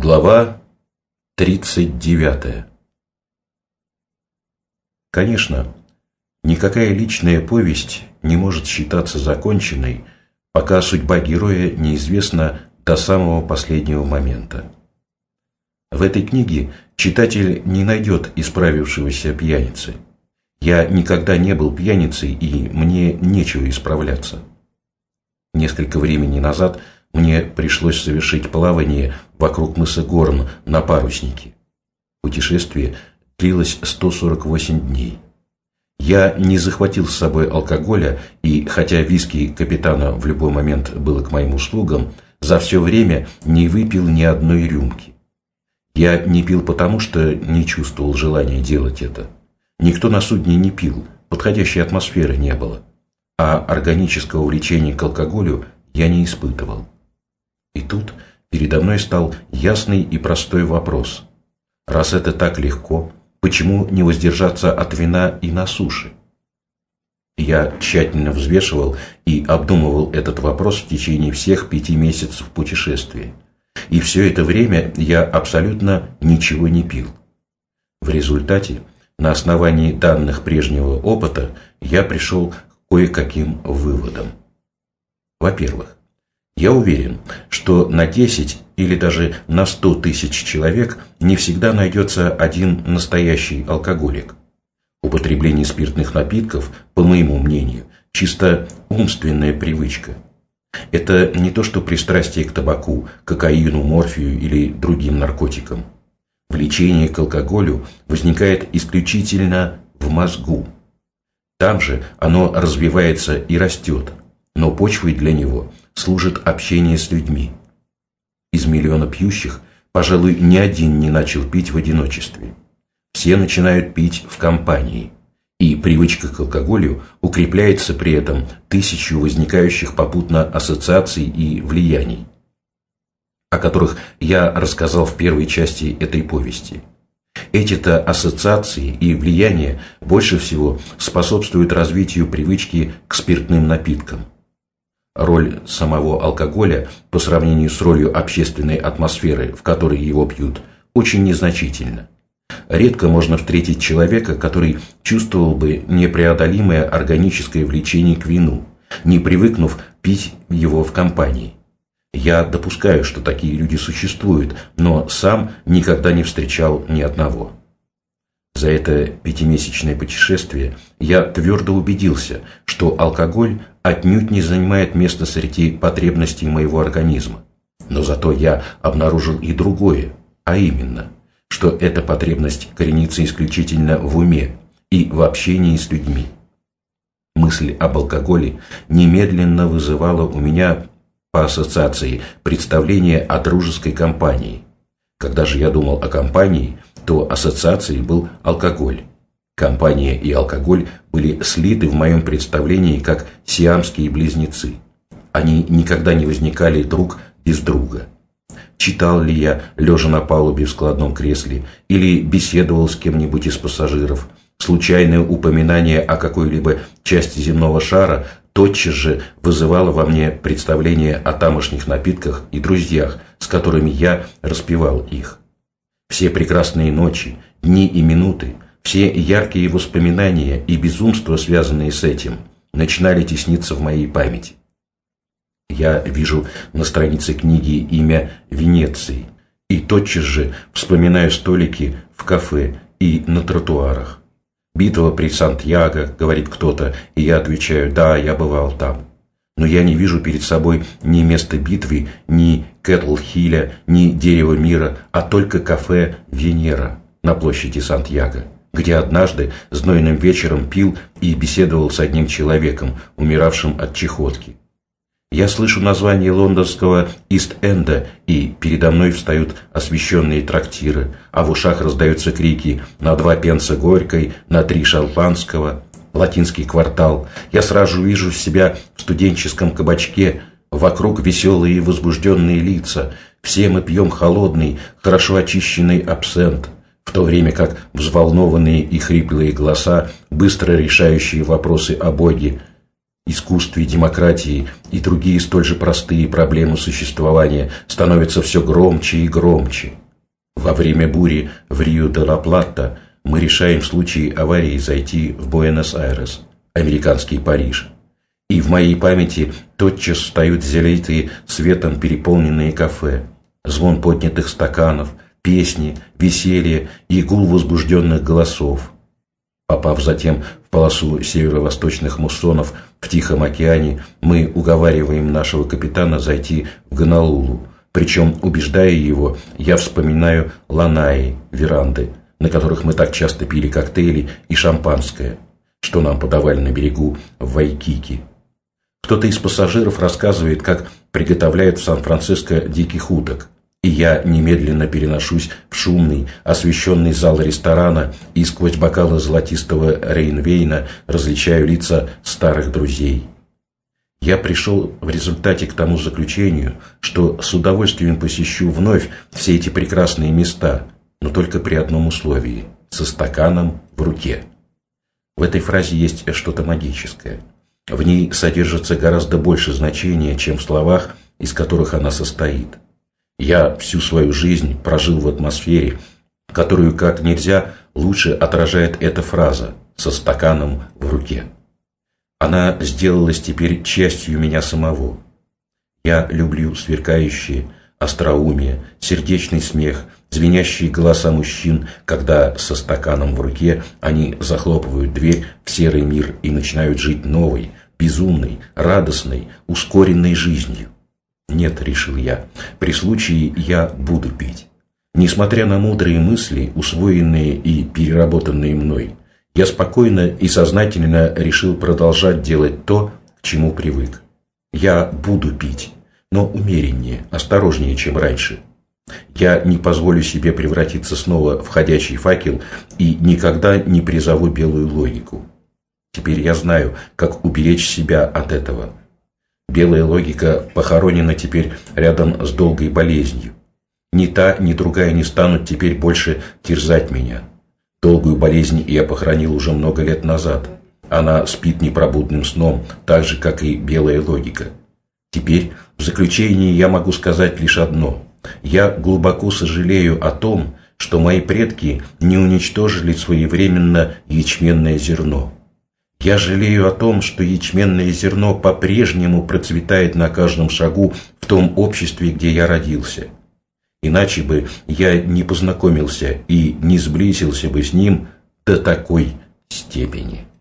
Глава 39. Конечно, никакая личная повесть не может считаться законченной, пока судьба героя неизвестна до самого последнего момента. В этой книге читатель не найдет исправившегося пьяницы. Я никогда не был пьяницей, и мне нечего исправляться. Несколько времени назад мне пришлось совершить плавание вокруг мыса Горн на паруснике. Путешествие длилось 148 дней. Я не захватил с собой алкоголя, и хотя виски капитана в любой момент было к моим услугам, за все время не выпил ни одной рюмки. Я не пил потому, что не чувствовал желания делать это. Никто на судне не пил, подходящей атмосферы не было, а органического влечения к алкоголю я не испытывал. И тут передо мной стал ясный и простой вопрос. Раз это так легко, почему не воздержаться от вина и на суше? Я тщательно взвешивал и обдумывал этот вопрос в течение всех 5 месяцев путешествия. И все это время я абсолютно ничего не пил. В результате, на основании данных прежнего опыта, я пришел к кое-каким выводам. Во-первых, я уверен, что на 10 или даже на 100 тысяч человек не всегда найдется один настоящий алкоголик. Употребление спиртных напитков, по моему мнению, чисто умственная привычка. Это не то что пристрастие к табаку, кокаину, морфию или другим наркотикам. Влечение к алкоголю возникает исключительно в мозгу. Там же оно развивается и растет, но почвой для него служит общение с людьми. Из миллиона пьющих, пожалуй, ни один не начал пить в одиночестве. Все начинают пить в компании, и привычка к алкоголю укрепляется при этом 1000 возникающих попутно ассоциаций и влияний, о которых я рассказал в первой части этой повести. Эти-то ассоциации и влияния больше всего способствуют развитию привычки к спиртным напиткам. Роль самого алкоголя по сравнению с ролью общественной атмосферы, в которой его пьют, очень незначительна. Редко можно встретить человека, который чувствовал бы непреодолимое органическое влечение к вину, не привыкнув пить его в компании. Я допускаю, что такие люди существуют, но сам никогда не встречал ни одного. За это 5-месячное путешествие я твердо убедился, что алкоголь отнюдь не занимает место среди потребностей моего организма. Но зато я обнаружил и другое, а именно, что эта потребность коренится исключительно в уме и в общении с людьми. Мысль об алкоголе немедленно вызывала у меня по ассоциации представление о дружеской компании. Когда же я думал о компании, то ассоциацией был алкоголь. Компания и алкоголь были слиты в моем представлении как сиамские близнецы. Они никогда не возникали друг без друга. Читал ли я, лежа на палубе в складном кресле, или беседовал с кем-нибудь из пассажиров, случайное упоминание о какой-либо части земного шара тотчас же вызывало во мне представление о тамошних напитках и друзьях, с которыми я распивал их. Все прекрасные ночи, дни и минуты, все яркие воспоминания и безумства, связанные с этим, начинали тесниться в моей памяти. Я вижу на странице книги имя Венеции и тотчас же вспоминаю столики в кафе и на тротуарах. «Битва при Сантьяго», — говорит кто-то, и я отвечаю: «Да, я бывал там». Но я не вижу перед собой ни места битвы, ни Кэтл-Хилля, ни Дерева мира, а только кафе «Венера» на площади Сантьяго, где однажды знойным вечером пил и беседовал с одним человеком, умиравшим от чахотки. Я слышу название лондонского Ист-Энда, и передо мной встают освещенные трактиры, а в ушах раздаются крики «на 2 пенса горькой», «на 3 шампанского», «латинский квартал». Я сразу вижу себя в студенческом кабачке, вокруг веселые и возбужденные лица. Все мы пьем холодный, хорошо очищенный абсент, в то время как взволнованные и хриплые голоса, быстро решающие вопросы о Боге, искусстве, демократии и другие столь же простые проблемы существования становятся все громче и громче. Во время бури в Рио-де-ла-Плата мы решаем в случае аварии зайти в Буэнос-Айрес, американский Париж. И в моей памяти тотчас встают залитые светом переполненные кафе, звон поднятых стаканов, песни, веселье и гул возбужденных голосов. Попав затем в полосу северо-восточных муссонов в Тихом океане, мы уговариваем нашего капитана зайти в Гонолулу. Причем, убеждая его, я вспоминаю ланаи, веранды, на которых мы так часто пили коктейли и шампанское, что нам подавали на берегу в Вайкики. Кто-то из пассажиров рассказывает, как приготовляют в Сан-Франциско диких уток, и я немедленно переношусь в шумный, освещенный зал ресторана и сквозь бокалы золотистого рейнвейна различаю лица старых друзей. Я пришел в результате к тому заключению, что с удовольствием посещу вновь все эти прекрасные места, но только при одном условии – со стаканом в руке. В этой фразе есть что-то магическое. В ней содержится гораздо больше значения, чем в словах, из которых она состоит. Я всю свою жизнь прожил в атмосфере, которую как нельзя лучше отражает эта фраза «со стаканом в руке». Она сделалась теперь частью меня самого. Я люблю сверкающие остроумие, сердечный смех, звенящие голоса мужчин, когда со стаканом в руке они захлопывают дверь в серый мир и начинают жить новой, безумной, радостной, ускоренной жизнью. Нет, решил я, при случае я буду пить. Несмотря на мудрые мысли, усвоенные и переработанные мной, я спокойно и сознательно решил продолжать делать то, к чему привык. Я буду пить, но умереннее, осторожнее, чем раньше. Я не позволю себе превратиться снова в ходячий факел и никогда не призову белую логику. Теперь я знаю, как уберечь себя от этого. Белая логика похоронена теперь рядом с долгой болезнью. Ни та, ни другая не станут теперь больше терзать меня. Долгую болезнь я похоронил уже много лет назад. Она спит непробудным сном, так же, как и белая логика. Теперь, в заключении, я могу сказать лишь одно. Я глубоко сожалею о том, что мои предки не уничтожили своевременно ячменное зерно. Я жалею о том, что ячменное зерно по-прежнему процветает на каждом шагу в том обществе, где я родился. Иначе бы я не познакомился и не сблизился бы с ним до такой степени.